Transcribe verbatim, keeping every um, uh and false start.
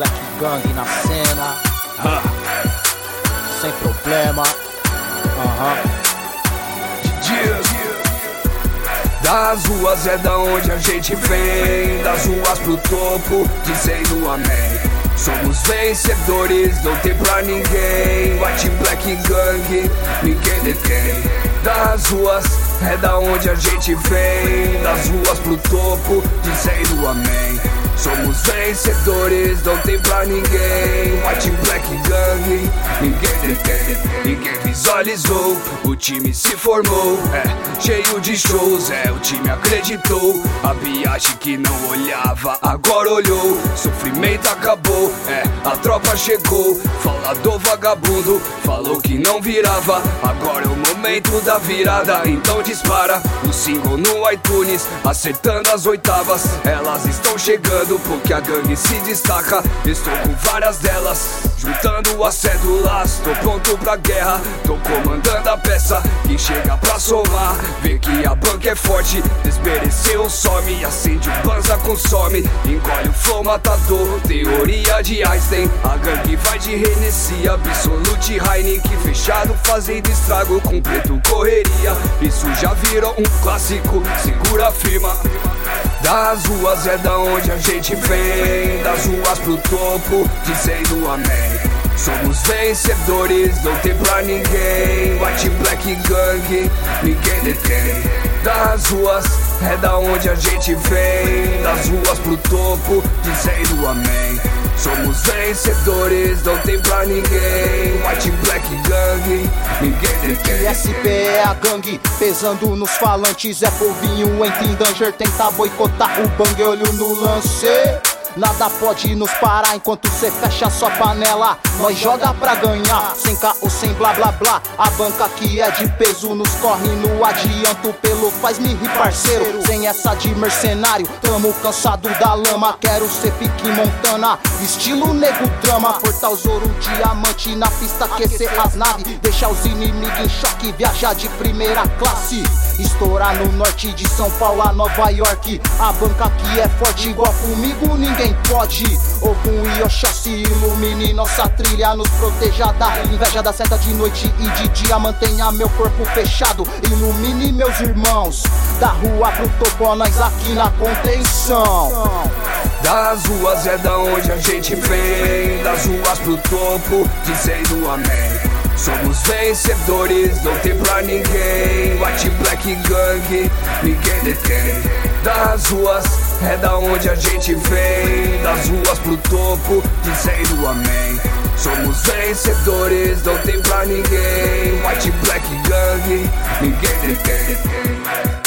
Black Gang na cena. Ah. Sem problema. Aham. Uh-huh. Das ruas é da onde a gente vem, das ruas pro topo, dizendo amém. Somos vencedores, não tem pra ninguém. White Black Gang, ninguém detém. Das ruas é da onde a gente vem, das ruas pro topo, dizendo amém. Somos vencedores, não tem pra ninguém. White Black Gang, ninguém detém. Ninguém visualizou, o time se formou. É, cheio de shows, é, o time acreditou. A viagem que não olhava, agora olhou. Sofrimento acabou, é, a tropa chegou. Falador vagabundo, falou que não virava. Agora é o momento da virada, então dispara o single no iTunes, acertando as oitavas. Elas estão chegando porque a gangue se destaca. Estou com várias delas, juntando as cédulas. Tô pronto pra guerra, tô comandando a peça que chega pra somar. Vê que a banca é forte, desmereceu, some. Acende o banza, consome, engole o flow matador. Teoria de Einstein, a gangue vai de Hennessy, Absolute, Heineken, fechado fazendo estrago. Com preto correria, isso já virou um clássico, segura firma. Das ruas é da onde a gente vem, das ruas pro topo, dizendo amém. Somos vencedores, não tem pra ninguém. White Black Gang, ninguém detém. Das ruas é da onde a gente vem, das ruas pro topo, dizendo amém. Somos vencedores, não tem pra ninguém. White Black Gang, ninguém detém. S P é a gangue, pesando nos falantes. É povinho, entra em danger, tenta boicotar o bang, olho no lance. Nada pode nos parar enquanto cê fecha sua panela. Nós joga pra ganhar, sem caô, sem blá blá blá. A banca que é de peso nos corre no adianto. Pelo faz-me rir parceiro, sem essa de mercenário. Tamo cansado da lama, quero ser pique Montana. Estilo nego drama, portar os ouro diamante na pista, aquecer as naves. Deixar os inimigos em choque, viajar de primeira classe. Estourar no norte de São Paulo a Nova York. A banca que é forte igual comigo ninguém pode. Ogum e Oxóssi ilumine nossa trilha, nos proteja da inveja da seta de noite e de dia. Mantenha meu corpo fechado, ilumine meus irmãos. Da rua pro topo, nós aqui na contenção. Das ruas é da onde a gente vem, das ruas pro topo, dizendo amém. Somos vencedores, não tem pra ninguém. White Black Gang, ninguém detém. Das ruas é da onde a gente vem, das ruas pro topo, dizendo amém. Somos vencedores, não tem pra ninguém. White Black Gang, ninguém detém.